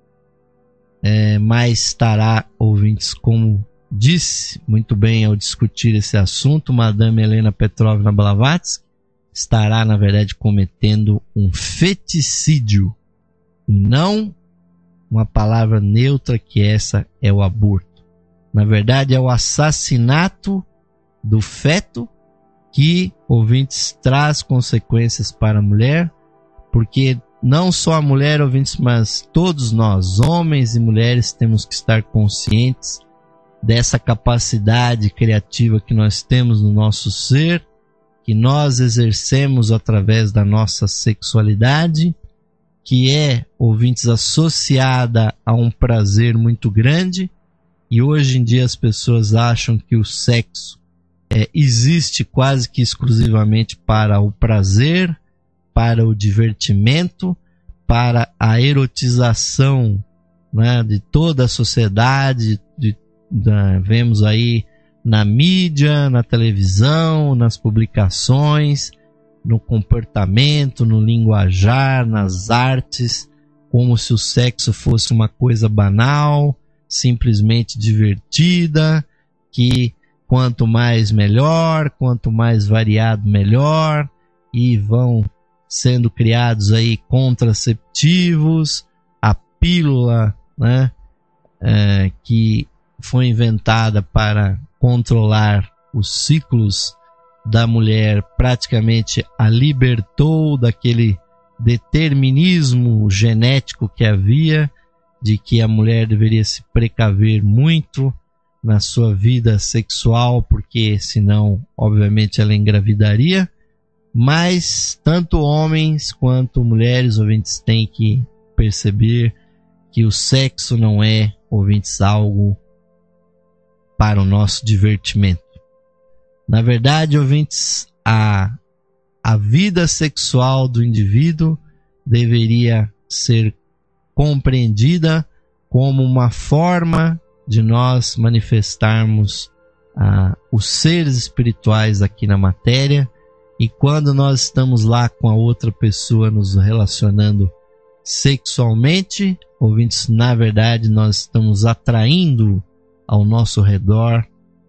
é, mas estará, ouvintes, como disse muito bem ao discutir esse assunto Madame Helena Petrovna Blavatsky, estará, na verdade, cometendo um feticídio, e não uma palavra neutra, que essa é o aborto. Na verdade, é o assassinato do feto que, ouvintes, traz consequências para a mulher, porque não só a mulher, ouvintes, mas todos nós, homens e mulheres, temos que estar conscientes dessa capacidade criativa que nós temos no nosso ser, que nós exercemos através da nossa sexualidade, que é, ouvintes, associada a um prazer muito grande. E hoje em dia as pessoas acham que o sexo é, existe quase que exclusivamente para o prazer, para o divertimento, para a erotização, né, de toda a sociedade. De, da, vemos aí na mídia, na televisão, nas publicações, no comportamento, no linguajar, nas artes, como se o sexo fosse uma coisa banal, simplesmente divertida, que quanto mais melhor, quanto mais variado melhor, e vão sendo criados aí contraceptivos, a pílula, né, é, que foi inventada para controlar os ciclos da mulher, praticamente a libertou daquele determinismo genético que havia, de que a mulher deveria se precaver muito na sua vida sexual, porque senão, obviamente, ela engravidaria. Mas tanto homens quanto mulheres, ouvintes, têm que perceber que o sexo não é, ouvintes, algo para o nosso divertimento. Na verdade, ouvintes, a, a vida sexual do indivíduo deveria ser compreendida como uma forma de nós manifestarmos ah, os seres espirituais aqui na matéria. E quando nós estamos lá com a outra pessoa nos relacionando sexualmente, ouvintes, na verdade nós estamos atraindo ao nosso redor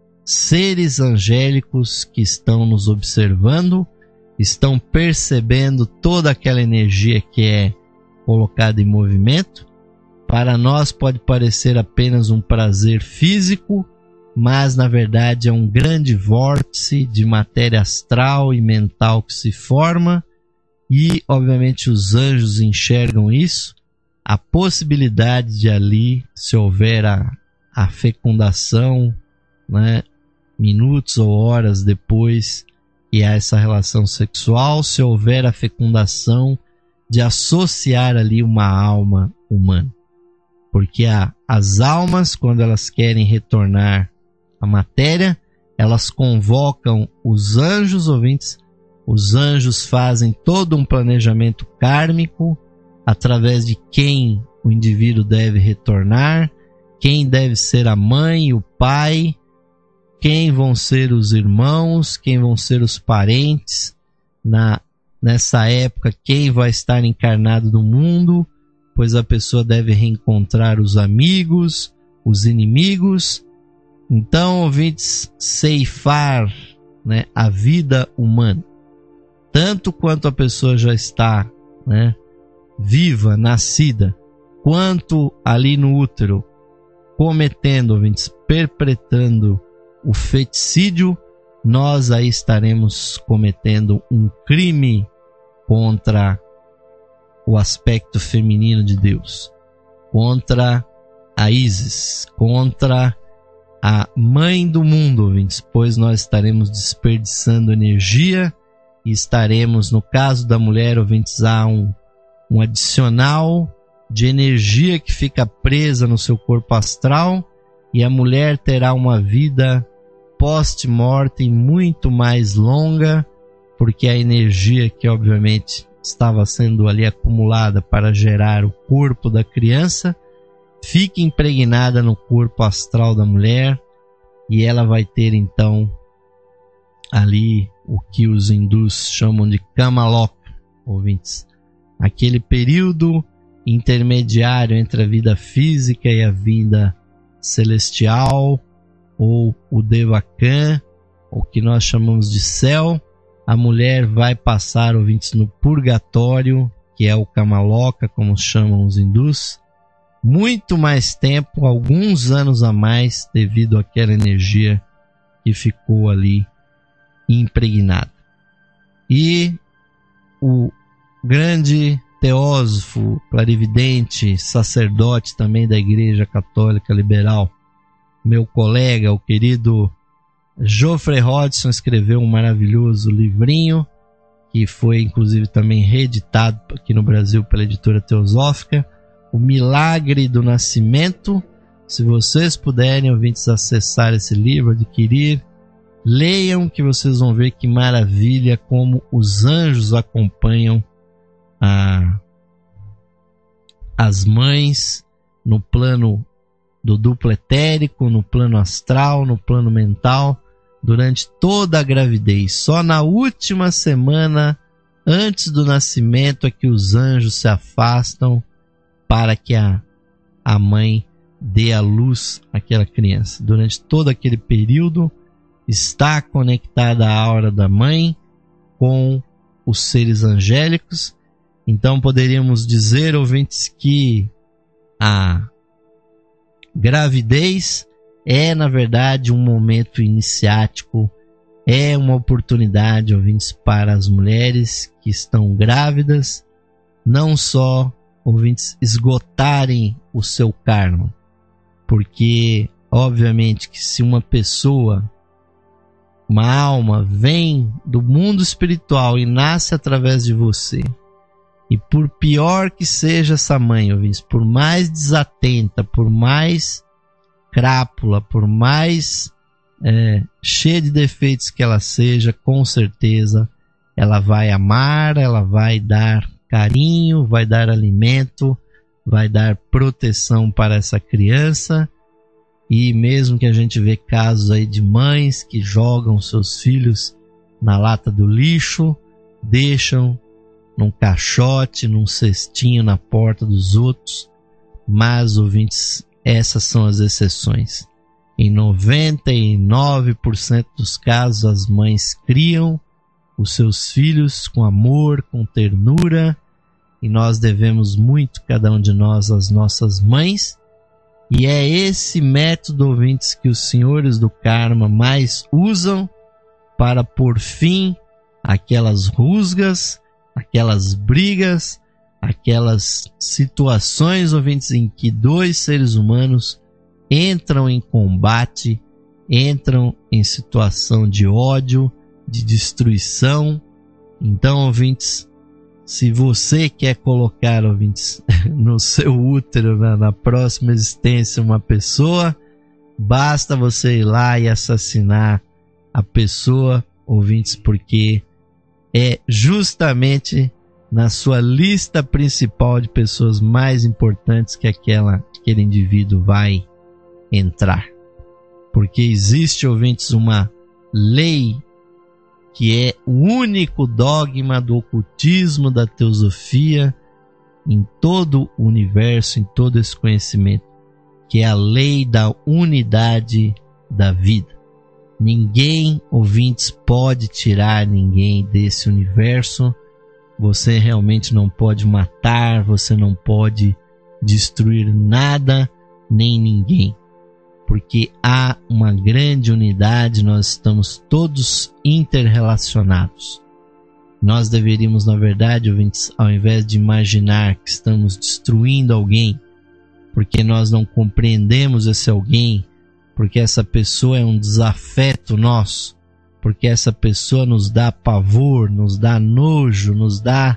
seres angélicos que estão nos observando, estão percebendo toda aquela energia que é colocada em movimento. Para nós pode parecer apenas um prazer físico, mas na verdade é um grande vórtice de matéria astral e mental que se forma, e obviamente os anjos enxergam isso, a possibilidade de ali, se houver a, a fecundação, né, minutos ou horas depois que há essa relação sexual, se houver a fecundação, de associar ali uma alma humana. Porque a, as almas, quando elas querem retornar à matéria, elas convocam os anjos, ouvintes. Os anjos fazem todo um planejamento kármico através de quem o indivíduo deve retornar, quem deve ser a mãe, o pai, quem vão ser os irmãos, quem vão ser os parentes, na, nessa época quem vai estar encarnado no mundo, pois a pessoa deve reencontrar os amigos, os inimigos, Então, ouvintes, ceifar, né, a vida humana, tanto quanto a pessoa já está, né, viva, nascida, quanto ali no útero, cometendo, ouvintes, perpetrando o feticídio, nós aí estaremos cometendo um crime contra o aspecto feminino de Deus, contra a Ísis, contra a mãe do mundo, ouvintes, pois nós estaremos desperdiçando energia e estaremos, no caso da mulher, ouvintes, há um, um adicional de energia que fica presa no seu corpo astral, e a mulher terá uma vida post-mortem muito mais longa, porque a energia que obviamente estava sendo ali acumulada para gerar o corpo da criança fica impregnada no corpo astral da mulher, e ela vai ter então ali o que os hindus chamam de Kamaloka, ouvintes, aquele período intermediário entre a vida física e a vida celestial, ou o Devakan, o que nós chamamos de céu. A mulher vai passar, ouvintes, no purgatório, que é o Kamaloka, como chamam os hindus, muito mais tempo, alguns anos a mais, devido àquela energia que ficou ali impregnada. E o grande teósofo, clarividente, sacerdote também da Igreja Católica Liberal, meu colega, o querido Geoffrey Hodgson, escreveu um maravilhoso livrinho, que foi inclusive também reeditado aqui no Brasil pela editora Teosófica, O Milagre do Nascimento. Se vocês puderem, ouvintes, acessar esse livro, adquirir, leiam, que vocês vão ver que maravilha como os anjos acompanham a, as mães no plano do duplo etérico, no plano astral, no plano mental, durante toda a gravidez. Só na última semana antes do nascimento é que os anjos se afastam para que a, a mãe dê à luz àquela criança. Durante todo aquele período está conectada a aura da mãe com os seres angélicos. Então poderíamos dizer, ouvintes, que a gravidez é, na verdade, um momento iniciático, é uma oportunidade, ouvintes, para as mulheres que estão grávidas, não só, ouvintes, esgotarem o seu karma, porque, obviamente, que se uma pessoa, uma alma, vem do mundo espiritual e nasce através de você, e por pior que seja essa mãe, ouvintes, por mais desatenta, por mais crápula, por mais é, cheia de defeitos que ela seja, com certeza ela vai amar, ela vai dar carinho, vai dar alimento, vai dar proteção para essa criança. E mesmo que a gente vê casos aí de mães que jogam seus filhos na lata do lixo, deixam num caixote, num cestinho na porta dos outros, mas, ouvintes, essas são as exceções. Em noventa e nove por cento dos casos, as mães criam os seus filhos com amor, com ternura, e nós devemos muito, cada um de nós, às nossas mães. E é esse método, ouvintes, que os senhores do karma mais usam para pôr fim àquelas rusgas, aquelas brigas, aquelas situações, ouvintes, em que dois seres humanos entram em combate, entram em situação de ódio, de destruição. Então, ouvintes, se você quer colocar, ouvintes, no seu útero, na, na próxima existência, uma pessoa, basta você ir lá e assassinar a pessoa, ouvintes, porque é justamente na sua lista principal de pessoas mais importantes que aquela, aquele indivíduo vai entrar. Porque existe, ouvintes, uma lei que é o único dogma do ocultismo, da teosofia, em todo o universo, em todo esse conhecimento, que é a lei da unidade da vida. Ninguém, ouvintes, pode tirar ninguém desse universo. Você realmente não pode matar, você não pode destruir nada nem ninguém, porque há uma grande unidade, nós estamos todos interrelacionados. Nós deveríamos, na verdade, ouvintes, ao invés de imaginar que estamos destruindo alguém, porque nós não compreendemos esse alguém, porque essa pessoa é um desafeto nosso, porque essa pessoa nos dá pavor, nos dá nojo, nos dá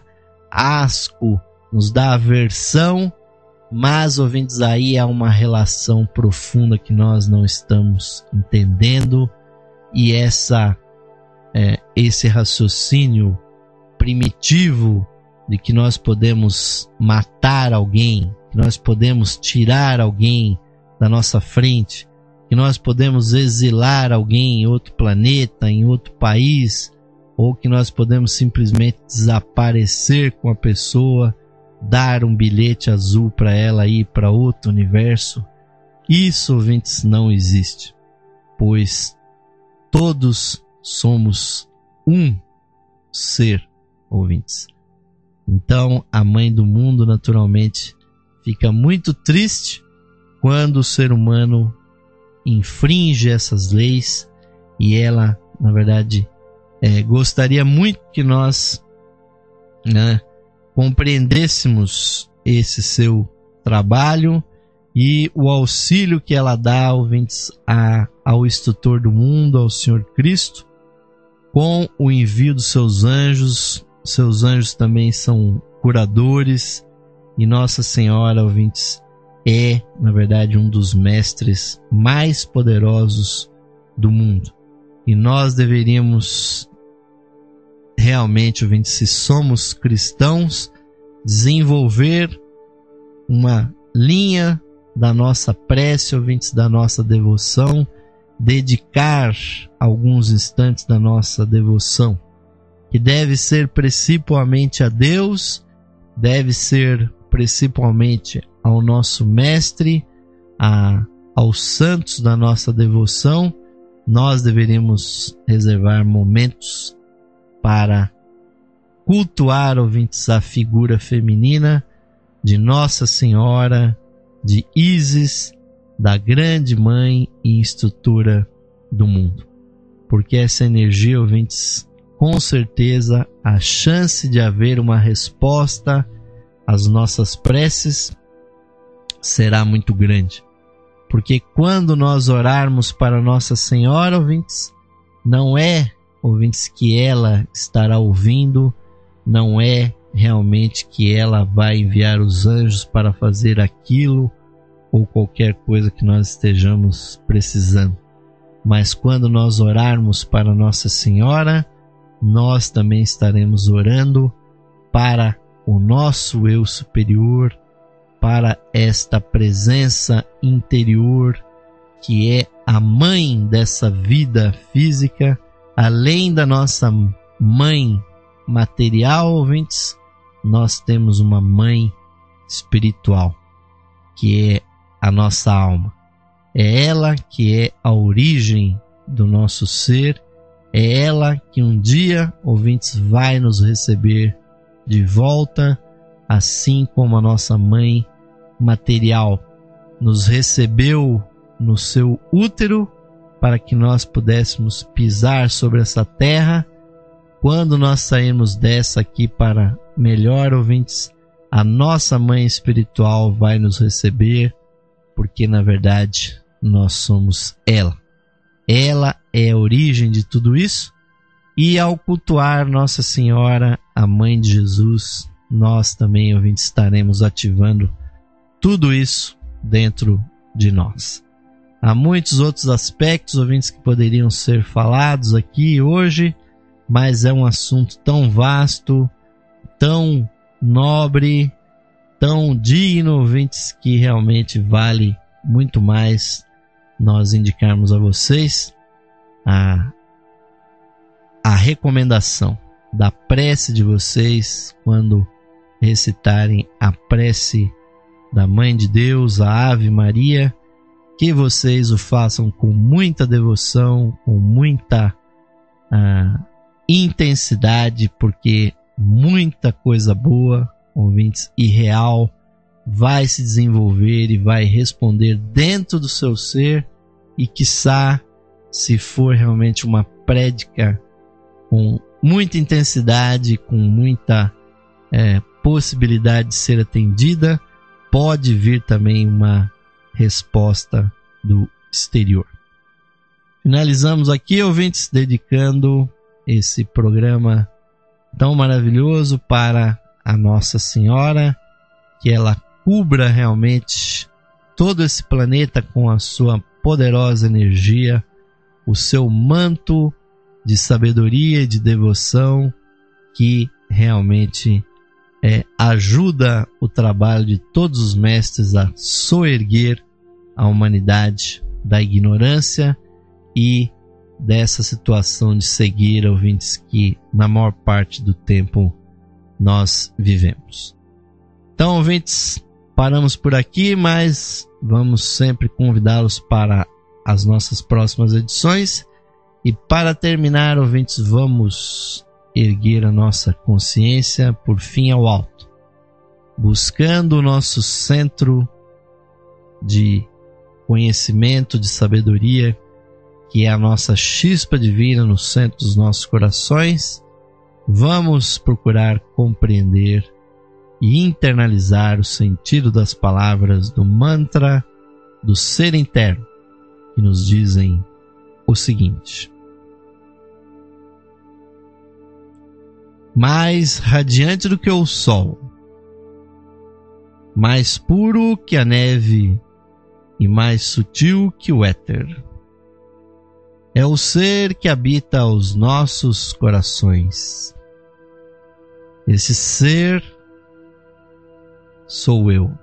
asco, nos dá aversão, mas, ouvintes, aí há uma relação profunda que nós não estamos entendendo, e essa, é, esse raciocínio primitivo de que nós podemos matar alguém, que nós podemos tirar alguém da nossa frente, que nós podemos exilar alguém em outro planeta, em outro país, ou que nós podemos simplesmente desaparecer com a pessoa, dar um bilhete azul para ela ir para outro universo. Isso, ouvintes, não existe, pois todos somos um ser, ouvintes. Então, a mãe do mundo, naturalmente, fica muito triste quando o ser humano infringe essas leis, e ela, na verdade, é, gostaria muito que nós, né, compreendêssemos esse seu trabalho e o auxílio que ela dá, ouvintes, a, ao instrutor do mundo, ao Senhor Cristo, com o envio dos seus anjos. Seus anjos também são curadores, e Nossa Senhora, ouvintes, é, na verdade, um dos mestres mais poderosos do mundo. E nós deveríamos realmente, ouvintes, se somos cristãos, desenvolver uma linha da nossa prece, ouvintes, da nossa devoção, dedicar alguns instantes da nossa devoção, que deve ser principalmente a Deus, deve ser principalmente ao nosso Mestre, a, aos santos da nossa devoção. Nós deveríamos reservar momentos para cultuar, ouvintes, a figura feminina de Nossa Senhora, de Ísis, da grande mãe e instrutora do mundo. Porque essa energia, ouvintes, com certeza a chance de haver uma resposta às nossas preces será muito grande. Porque quando nós orarmos para Nossa Senhora, ouvintes, não é, ouvintes, que ela estará ouvindo, não é realmente que ela vai enviar os anjos para fazer aquilo ou qualquer coisa que nós estejamos precisando. Mas quando nós orarmos para Nossa Senhora, nós também estaremos orando para o nosso eu superior, para esta presença interior que é a mãe dessa vida física, além da nossa mãe material, ouvintes, nós temos uma mãe espiritual, que é a nossa alma. É ela que é a origem do nosso ser, é ela que um dia, ouvintes, vai nos receber de volta, assim como a nossa mãe material nos recebeu no seu útero para que nós pudéssemos pisar sobre essa terra. Quando nós sairmos dessa aqui para melhor, ouvintes, a nossa mãe espiritual vai nos receber, porque na verdade nós somos ela. Ela é a origem de tudo isso, e ao cultuar Nossa Senhora, a mãe de Jesus, nós também, ouvintes, estaremos ativando tudo isso dentro de nós. Há muitos outros aspectos, ouvintes, que poderiam ser falados aqui hoje, mas é um assunto tão vasto, tão nobre, tão digno, ouvintes, que realmente vale muito mais nós indicarmos a vocês a, a recomendação da prece de vocês quando recitarem a prece da Mãe de Deus, a Ave Maria, que vocês o façam com muita devoção, com muita uh, intensidade, porque muita coisa boa, ouvintes, e real vai se desenvolver e vai responder dentro do seu ser, e quiçá, se for realmente uma prédica com muita intensidade, com muita é, possibilidade de ser atendida, pode vir também uma resposta do exterior. Finalizamos aqui, ouvintes, dedicando esse programa tão maravilhoso para a Nossa Senhora, que ela cubra realmente todo esse planeta com a sua poderosa energia, o seu manto de sabedoria e de devoção, que realmente é, ajuda o trabalho de todos os mestres a soerguer a humanidade da ignorância e dessa situação de cegueira, ouvintes, que na maior parte do tempo nós vivemos. Então, ouvintes, paramos por aqui, mas vamos sempre convidá-los para as nossas próximas edições. E para terminar, ouvintes, vamos erguer a nossa consciência por fim ao alto, buscando o nosso centro de conhecimento, de sabedoria, que é a nossa chispa divina no centro dos nossos corações. Vamos procurar compreender e internalizar o sentido das palavras do mantra do ser interno, que nos dizem o seguinte: mais radiante do que o sol, mais puro que a neve e mais sutil que o éter, é o ser que habita os nossos corações. Esse ser sou eu.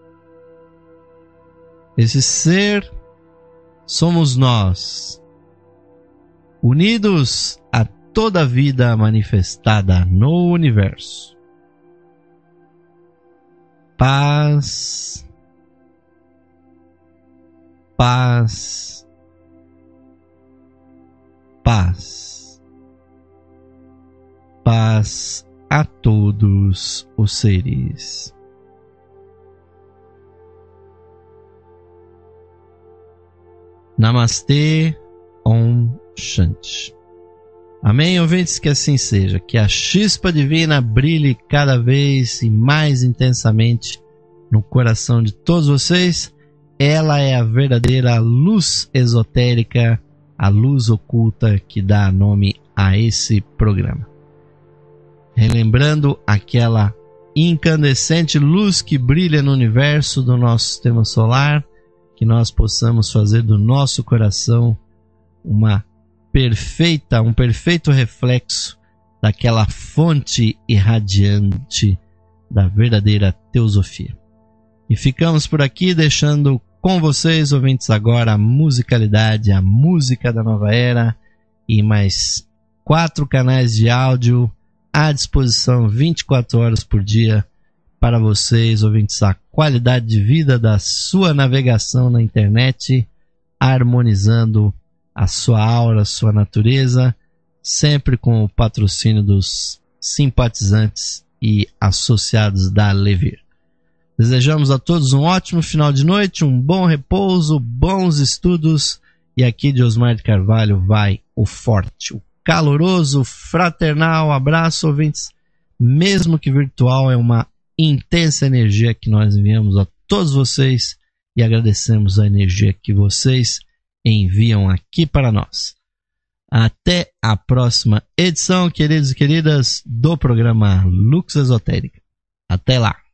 Esse ser somos nós, unidos a toda a vida manifestada no universo. Paz, paz, paz, paz a todos os seres. Namastê, Om Shanti. Amém, ouvintes, que assim seja, que a chispa divina brilhe cada vez e mais intensamente no coração de todos vocês. Ela é a verdadeira luz esotérica, a luz oculta que dá nome a esse programa. Relembrando aquela incandescente luz que brilha no universo do nosso sistema solar, que nós possamos fazer do nosso coração uma perfeita, um perfeito reflexo daquela fonte irradiante da verdadeira teosofia. E ficamos por aqui deixando com vocês, ouvintes, agora a musicalidade, a música da nova era e mais quatro canais de áudio à disposição vinte e quatro horas por dia para vocês, ouvintes, a qualidade de vida da sua navegação na internet, harmonizando a sua aura, a sua natureza, sempre com o patrocínio dos simpatizantes e associados da Levir. Desejamos a todos um ótimo final de noite, um bom repouso, bons estudos, e aqui de Osmar de Carvalho vai o forte, o caloroso, fraternal abraço, ouvintes, mesmo que virtual, é uma intensa energia que nós enviamos a todos vocês e agradecemos a energia que vocês enviam aqui para nós. Até a próxima edição, queridos e queridas, do programa Lux Esotérica. Até lá!